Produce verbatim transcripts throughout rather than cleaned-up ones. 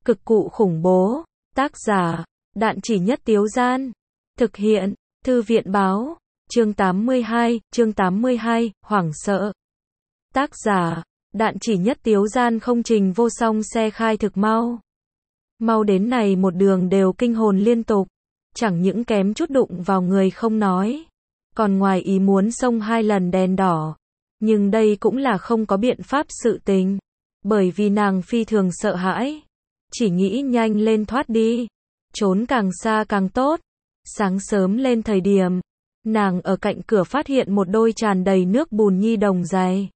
Cực cụ khủng bố. Tác giả, Đạn Chỉ Nhất Tiếu Gian. Thực hiện, Thư viện báo. Chương tám mươi hai, chương tám mươi hai, hoảng sợ. Tác giả, Đạn Chỉ Nhất Tiếu Gian. Không Trình Vô Song xe khai thực mau. Mau đến này một đường đều kinh hồn liên tục. Chẳng những kém chút đụng vào người không nói. Còn ngoài ý muốn xông hai lần đèn đỏ. Nhưng đây cũng là không có biện pháp sự tình. Bởi vì nàng phi thường sợ hãi. Chỉ nghĩ nhanh lên thoát đi. Trốn càng xa càng tốt. Sáng sớm lên thời điểm. Nàng ở cạnh cửa phát hiện một đôi tràn đầy nước bùn nhi đồng giày.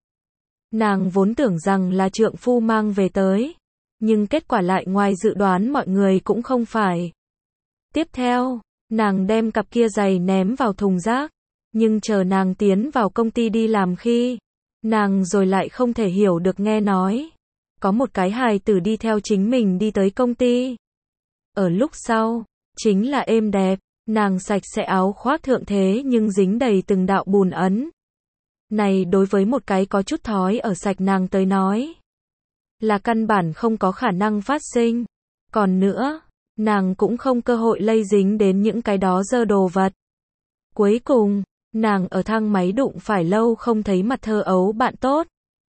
Nàng vốn tưởng rằng là trượng phu mang về tới. Nhưng kết quả lại ngoài dự đoán mọi người cũng không phải. Tiếp theo, nàng đem cặp kia giày ném vào thùng rác. Nhưng chờ nàng tiến vào công ty đi làm khi, nàng rồi lại không thể hiểu được nghe nói. Có một cái hài tử đi theo chính mình đi tới công ty. Ở lúc sau, chính là êm đẹp, nàng sạch sẽ áo khoác thượng thế nhưng dính đầy từng đạo bùn ấn. Này đối với một cái có chút thói ở sạch nàng tới nói, là căn bản không có khả năng phát sinh. Còn nữa, nàng cũng không cơ hội lây dính đến những cái đó dơ đồ vật. Cuối cùng, nàng ở thang máy đụng phải lâu không thấy mặt thơ ấu bạn tốt.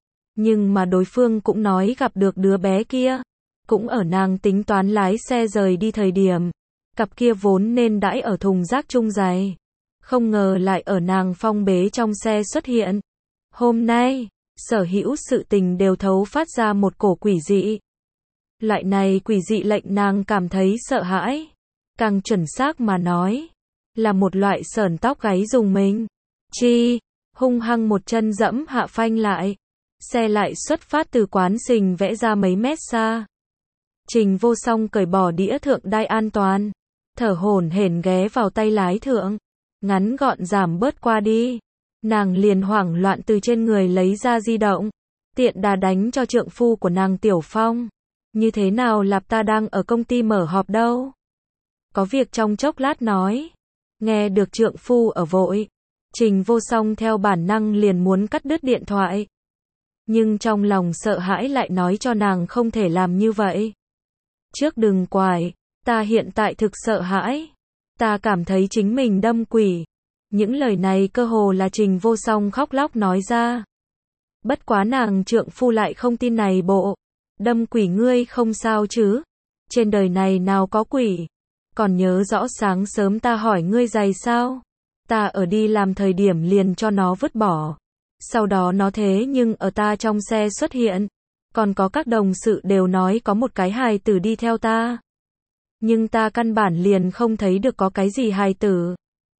Nhưng mà đối phương cũng nói gặp được đứa bé kia. Cũng ở nàng tính toán lái xe rời đi thời điểm. Cặp kia vốn nên đãi ở thùng rác chung giày. Không ngờ lại ở nàng phong bế trong xe xuất hiện. Hôm nay, sở hữu sự tình đều thấu phát ra một cổ quỷ dị. Loại này quỷ dị lệnh nàng cảm thấy sợ hãi. Càng chuẩn xác mà nói, là một loại sởn tóc gáy rùng mình. Chi, hung hăng một chân dẫm hạ phanh lại. Xe lại xuất phát từ quán Sình vẽ ra mấy mét xa. Trình Vô Song cởi bỏ đĩa thượng đai an toàn. Thở hổn hển ghé vào tay lái thượng. Ngắn gọn giảm bớt qua đi. Nàng liền hoảng loạn từ trên người lấy ra di động. Tiện đà đánh cho trượng phu của nàng Tiểu Phong. Như thế nào lạp ta đang ở công ty mở họp đâu. Có việc trong chốc lát nói. Nghe được trượng phu ở vội. Trình Vô Song theo bản năng liền muốn cắt đứt điện thoại. Nhưng trong lòng sợ hãi lại nói cho nàng không thể làm như vậy. Trước đừng quải, ta hiện tại thực sợ hãi. Ta cảm thấy chính mình đâm quỷ. Những lời này cơ hồ là Trình Vô Song khóc lóc nói ra. Bất quá nàng trượng phu lại không tin này bộ. Đâm quỷ ngươi không sao chứ? Trên đời này nào có quỷ? Còn nhớ rõ sáng sớm ta hỏi ngươi giày sao? Ta ở đi làm thời điểm liền cho nó vứt bỏ. Sau đó nó thế nhưng ở ta trong xe xuất hiện. Còn có các đồng sự đều nói có một cái hài tử đi theo ta. Nhưng ta căn bản liền không thấy được có cái gì hài tử.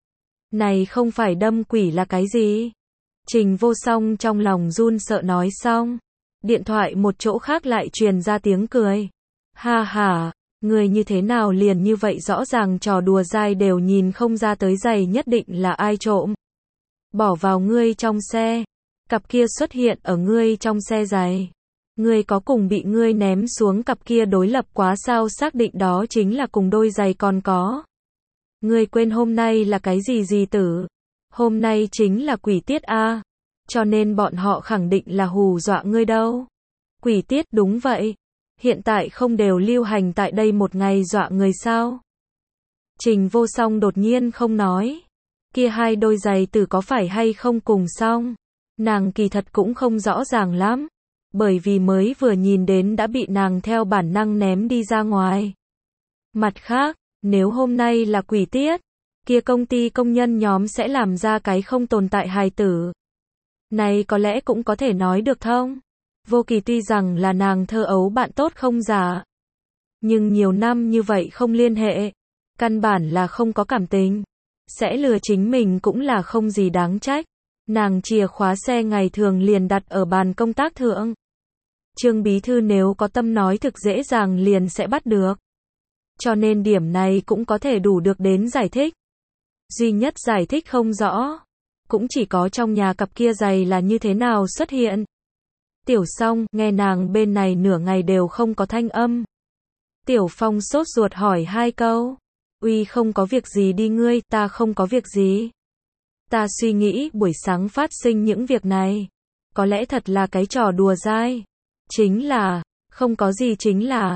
Này không phải đâm quỷ là cái gì? Trình Vô Song trong lòng run sợ nói xong. Điện thoại một chỗ khác lại truyền ra tiếng cười. Ha ha, người như thế nào liền như vậy rõ ràng trò đùa dai đều nhìn không ra tới giày nhất định là ai trộm. Bỏ vào ngươi trong xe. Cặp kia xuất hiện ở ngươi trong xe giày. Ngươi có cùng bị ngươi ném xuống cặp kia đối lập quá sao xác định đó chính là cùng đôi giày còn có. Ngươi quên hôm nay là cái gì gì tử. Hôm nay chính là quỷ tiết a. Cho nên bọn họ khẳng định là hù dọa ngươi đâu. Quỷ tiết đúng vậy. Hiện tại không đều lưu hành tại đây một ngày dọa người sao. Trình Vô Song đột nhiên không nói. Kia hai đôi giày tử có phải hay không cùng xong. Nàng kỳ thật cũng không rõ ràng lắm. Bởi vì mới vừa nhìn đến đã bị nàng theo bản năng ném đi ra ngoài. Mặt khác, nếu hôm nay là quỷ tiết, kia công ty công nhân nhóm sẽ làm ra cái không tồn tại hài tử. Này có lẽ cũng có thể nói được thông. Vô Kỳ tuy rằng là nàng thơ ấu bạn tốt không giả. Nhưng nhiều năm như vậy không liên hệ. Căn bản là không có cảm tình. Sẽ lừa chính mình cũng là không gì đáng trách. Nàng chìa khóa xe ngày thường liền đặt ở bàn công tác thượng. Trương bí thư nếu có tâm nói thực dễ dàng liền sẽ bắt được. Cho nên điểm này cũng có thể đủ được đến giải thích. Duy nhất giải thích không rõ. Cũng chỉ có trong nhà cặp kia giày là như thế nào xuất hiện. Tiểu Song, nghe nàng bên này nửa ngày đều không có thanh âm. Tiểu Phong sốt ruột hỏi hai câu. Uy không có việc gì đi ngươi, ta không có việc gì. Ta suy nghĩ buổi sáng phát sinh những việc này. Có lẽ thật là cái trò đùa dai. Chính là, không có gì chính là.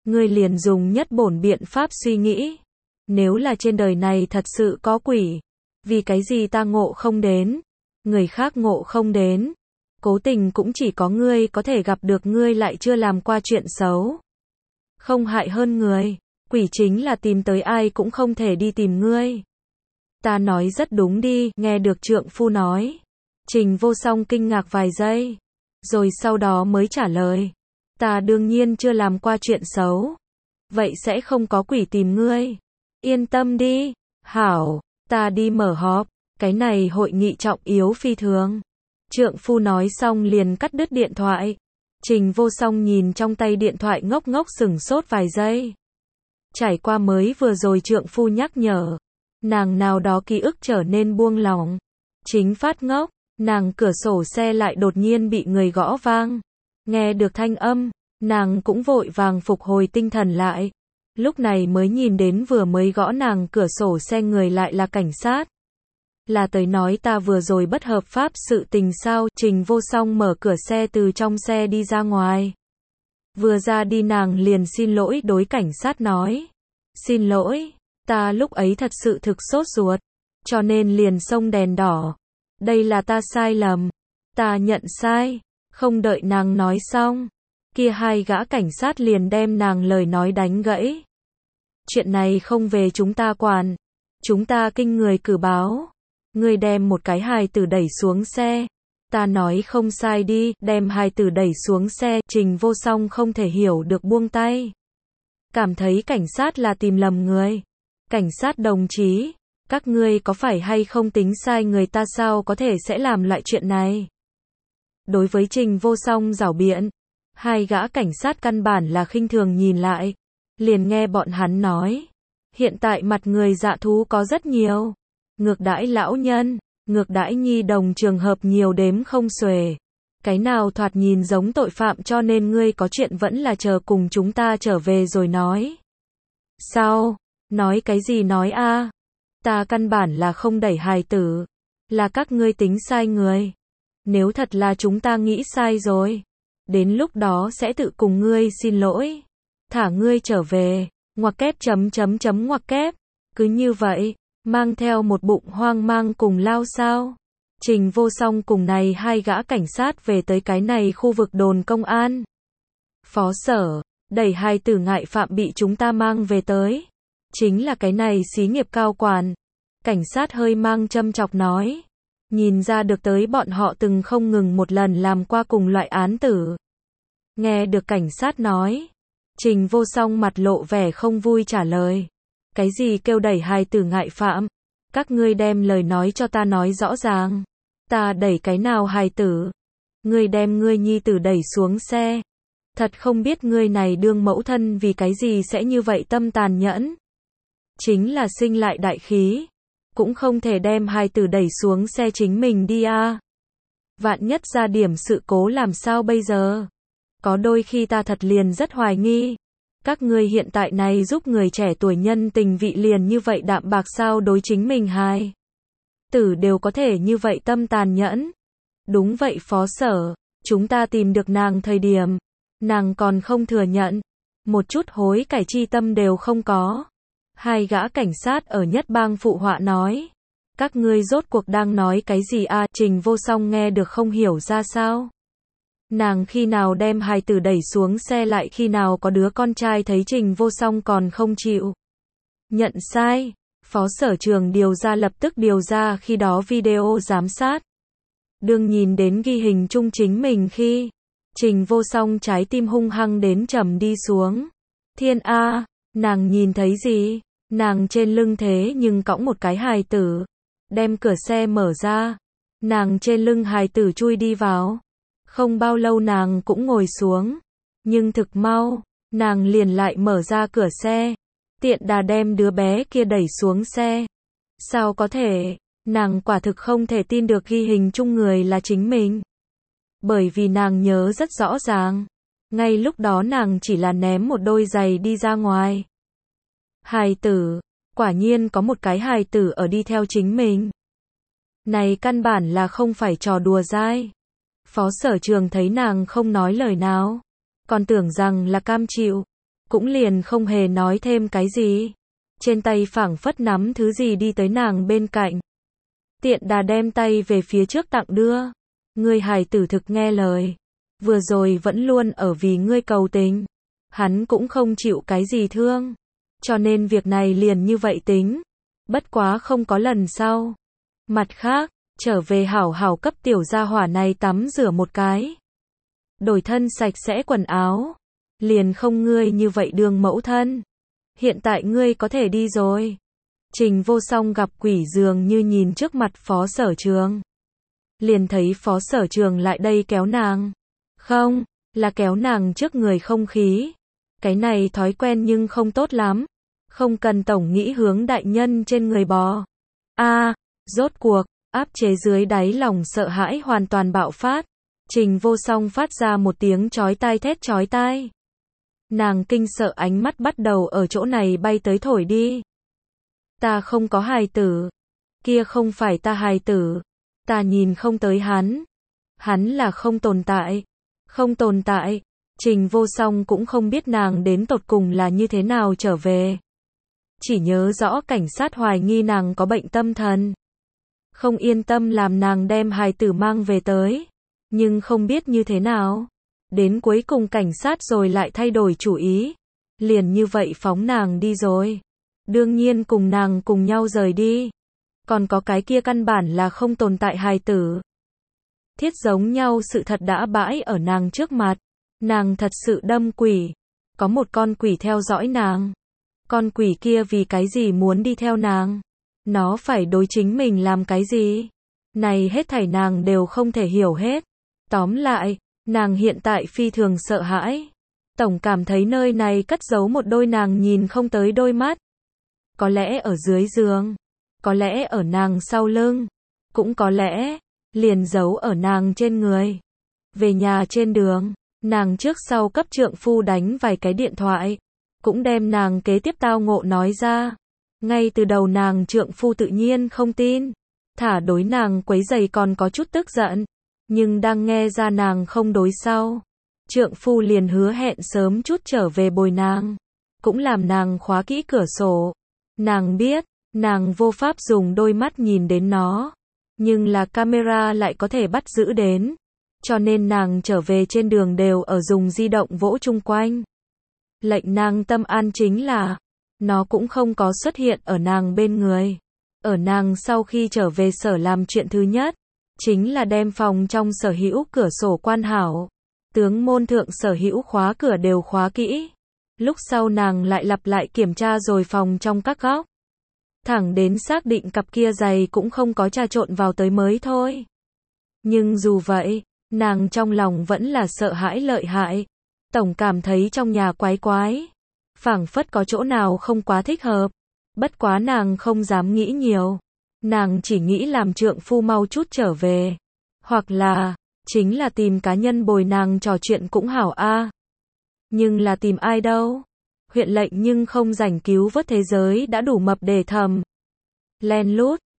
Ngươi liền dùng nhất bổn biện pháp suy nghĩ. Nếu là trên đời này thật sự có quỷ, vì cái gì ta ngộ không đến, người khác ngộ không đến, cố tình cũng chỉ có ngươi có thể gặp được, ngươi lại chưa làm qua chuyện xấu, không hại hơn người, quỷ chính là tìm tới ai cũng không thể đi tìm ngươi. Ta nói rất đúng đi, nghe được trượng phu nói. Trình Vô Song kinh ngạc vài giây, rồi sau đó mới trả lời. Ta đương nhiên chưa làm qua chuyện xấu. Vậy sẽ không có quỷ tìm ngươi. Yên tâm đi. Hảo, ta đi mở họp. Cái này hội nghị trọng yếu phi thường. Trượng phu nói xong liền cắt đứt điện thoại. Trình Vô Song nhìn trong tay điện thoại ngốc ngốc sửng sốt vài giây. Trải qua mới vừa rồi trượng phu nhắc nhở, nàng nào đó ký ức trở nên buông lỏng. Chính phát ngốc, nàng cửa sổ xe lại đột nhiên bị người gõ vang. Nghe được thanh âm, nàng cũng vội vàng phục hồi tinh thần lại. Lúc này mới nhìn đến vừa mới gõ nàng cửa sổ xe người lại là cảnh sát. Là tới nói ta vừa rồi bất hợp pháp sự tình sao? Trình Vô Song mở cửa xe từ trong xe đi ra ngoài. Vừa ra đi nàng liền xin lỗi đối cảnh sát nói. Xin lỗi, ta lúc ấy thật sự thực sốt ruột, cho nên liền xông đèn đỏ. Đây là ta sai lầm, ta nhận sai. Không đợi nàng nói xong, kia hai gã cảnh sát liền đem nàng lời nói đánh gãy. Chuyện này không về chúng ta quản, chúng ta kinh người cử báo. Ngươi đem một cái hài tử đẩy xuống xe. Ta nói không sai đi, đem hài tử đẩy xuống xe. Trình Vô Song không thể hiểu được buông tay. Cảm thấy cảnh sát là tìm lầm người. Cảnh sát đồng chí, các ngươi có phải hay không tính sai người ta sao có thể sẽ làm loại chuyện này? Đối với Trình Vô Song giảo biện, hai gã cảnh sát căn bản là khinh thường nhìn lại. Liền nghe bọn hắn nói, hiện tại mặt người dạ thú có rất nhiều. Ngược đãi lão nhân, ngược đãi nhi đồng trường hợp nhiều đếm không xuể. Cái nào thoạt nhìn giống tội phạm cho nên ngươi có chuyện vẫn là chờ cùng chúng ta trở về rồi nói. Sao? Nói cái gì nói a? Ta căn bản là không đẩy hài tử. Là các ngươi tính sai người. Nếu thật là chúng ta nghĩ sai rồi, đến lúc đó sẽ tự cùng ngươi xin lỗi. Thả ngươi trở về. Ngoặc kép chấm chấm chấm ngoặc kép. Cứ như vậy, mang theo một bụng hoang mang cùng lao sao. Trình Vô Song cùng này hai gã cảnh sát về tới cái này khu vực đồn công an. Phó sở, đẩy hai tử ngại phạm bị chúng ta mang về tới. Chính là cái này xí nghiệp cao quản. Cảnh sát hơi mang châm chọc nói. Nhìn ra được tới bọn họ từng không ngừng một lần làm qua cùng loại án tử. Nghe được cảnh sát nói. Trình Vô Song mặt lộ vẻ không vui trả lời. Cái gì kêu đẩy hai tử ngại phạm? Các ngươi đem lời nói cho ta nói rõ ràng. Ta đẩy cái nào hài tử? Ngươi đem ngươi nhi tử đẩy xuống xe. Thật không biết ngươi này đương mẫu thân vì cái gì sẽ như vậy tâm tàn nhẫn. Chính là sinh lại đại khí. Cũng không thể đem hài tử đẩy xuống xe chính mình đi a. Vạn nhất ra điểm sự cố làm sao bây giờ? Có đôi khi ta thật liền rất hoài nghi. Các ngươi hiện tại này giúp người trẻ tuổi nhân tình vị liền như vậy đạm bạc sao đối chính mình hài tử đều có thể như vậy tâm tàn nhẫn. Đúng vậy phó sở, chúng ta tìm được nàng thời điểm, nàng còn không thừa nhận, một chút hối cải chi tâm đều không có. Hai gã cảnh sát ở nhất bang phụ họa nói, các ngươi rốt cuộc đang nói cái gì a? Trình Vô Song nghe được không hiểu ra sao. Nàng khi nào đem hài tử đẩy xuống xe lại khi nào có đứa con trai thấy Trình Vô Song còn không chịu nhận sai. Phó sở trường điều ra lập tức điều ra khi đó video giám sát. Đương nhìn đến ghi hình chung chính mình khi Trình Vô Song trái tim hung hăng đến trầm đi xuống. Thiên A, nàng nhìn thấy gì? Nàng trên lưng thế nhưng cõng một cái hài tử. Đem cửa xe mở ra. Nàng trên lưng hài tử chui đi vào. Không bao lâu nàng cũng ngồi xuống. Nhưng thực mau, nàng liền lại mở ra cửa xe. Tiện đà đem đứa bé kia đẩy xuống xe. Sao có thể? Nàng quả thực không thể tin được ghi hình chung người là chính mình. Bởi vì nàng nhớ rất rõ ràng. Ngay lúc đó nàng chỉ là ném một đôi giày đi ra ngoài. Hài tử. Quả nhiên có một cái hài tử ở đi theo chính mình. Này căn bản là không phải trò đùa dai. Phó sở trường thấy nàng không nói lời nào. Còn tưởng rằng là cam chịu. cũng liền không hề nói thêm cái gì. Trên tay phảng phất nắm thứ gì đi tới nàng bên cạnh. Tiện đà đem tay về phía trước tặng đưa. Ngươi hài tử thực nghe lời. Vừa rồi vẫn luôn ở vì ngươi cầu tình. Hắn cũng không chịu cái gì thương. Cho nên việc này liền như vậy tính. Bất quá không có lần sau. Mặt khác, trở về hảo hảo cấp tiểu gia hỏa này tắm rửa một cái. Đổi thân sạch sẽ quần áo. Liền không ngươi như vậy đường mẫu thân. Hiện tại ngươi có thể đi rồi. Trình Vô Song gặp quỷ dường như nhìn trước mặt Phó Sở Trường. Liền thấy Phó Sở Trường lại đây kéo nàng. Không, là kéo nàng trước người không khí. Cái này thói quen nhưng không tốt lắm. Không cần tổng nghĩ hướng đại nhân trên người bò. A, rốt cuộc, áp chế dưới đáy lòng sợ hãi hoàn toàn bạo phát. Trình Vô Song phát ra một tiếng chói tai thét chói tai. Nàng kinh sợ ánh mắt bắt đầu ở chỗ này bay tới thổi đi. Ta không có hài tử. Kia không phải ta hài tử. Ta nhìn không tới hắn. Hắn là không tồn tại. Không tồn tại. Trình Vô Song cũng không biết nàng đến tột cùng là như thế nào trở về. Chỉ nhớ rõ cảnh sát hoài nghi nàng có bệnh tâm thần. Không yên tâm làm nàng đem hài tử mang về tới. Nhưng không biết như thế nào. Đến cuối cùng cảnh sát rồi lại thay đổi chủ ý. Liền như vậy phóng nàng đi rồi. Đương nhiên cùng nàng cùng nhau rời đi. Còn có cái kia căn bản là không tồn tại hài tử. Thiết giống nhau sự thật đã bãi ở nàng trước mặt. Nàng thật sự đâm quỷ. Có một con quỷ theo dõi nàng. Con quỷ kia vì cái gì muốn đi theo nàng? Nó phải đối chính mình làm cái gì? Này hết thảy nàng đều không thể hiểu hết. Tóm lại, nàng hiện tại phi thường sợ hãi. Tổng cảm thấy nơi này cất giấu một đôi nàng nhìn không tới đôi mắt. Có lẽ ở dưới giường. Có lẽ ở nàng sau lưng. Cũng có lẽ, liền giấu ở nàng trên người. Về nhà trên đường, nàng trước sau cấp trượng phu đánh vài cái điện thoại. Cũng đem nàng kế tiếp tao ngộ nói ra. Ngay từ đầu nàng trượng phu tự nhiên không tin. Thả đối nàng quấy rầy còn có chút tức giận. Nhưng đang nghe ra nàng không đối sau. Trượng phu liền hứa hẹn sớm chút trở về bồi nàng. Cũng làm nàng khóa kỹ cửa sổ. Nàng biết, nàng vô pháp dùng đôi mắt nhìn đến nó. Nhưng là camera lại có thể bắt giữ đến. Cho nên nàng trở về trên đường đều ở dùng di động vỗ chung quanh. Lệnh nàng tâm an chính là, nó cũng không có xuất hiện ở nàng bên người. Ở nàng sau khi trở về sở làm chuyện thứ nhất, chính là đem phòng trong sở hữu cửa sổ quan hảo. Tướng môn thượng sở hữu khóa cửa đều khóa kỹ. Lúc sau nàng lại lặp lại kiểm tra rồi phòng trong các góc. Thẳng đến xác định cặp kia giày cũng không có trà trộn vào tới mới thôi. Nhưng dù vậy, nàng trong lòng vẫn là sợ hãi lợi hại. Tổng cảm thấy trong nhà quái quái. Phảng phất có chỗ nào không quá thích hợp. Bất quá nàng không dám nghĩ nhiều. Nàng chỉ nghĩ làm trượng phu mau chút trở về. Hoặc là, chính là tìm cá nhân bồi nàng trò chuyện cũng hảo a. Nhưng là tìm ai đâu? Huyện lệnh nhưng không rảnh cứu vớt thế giới đã đủ mập để thầm. Len lút,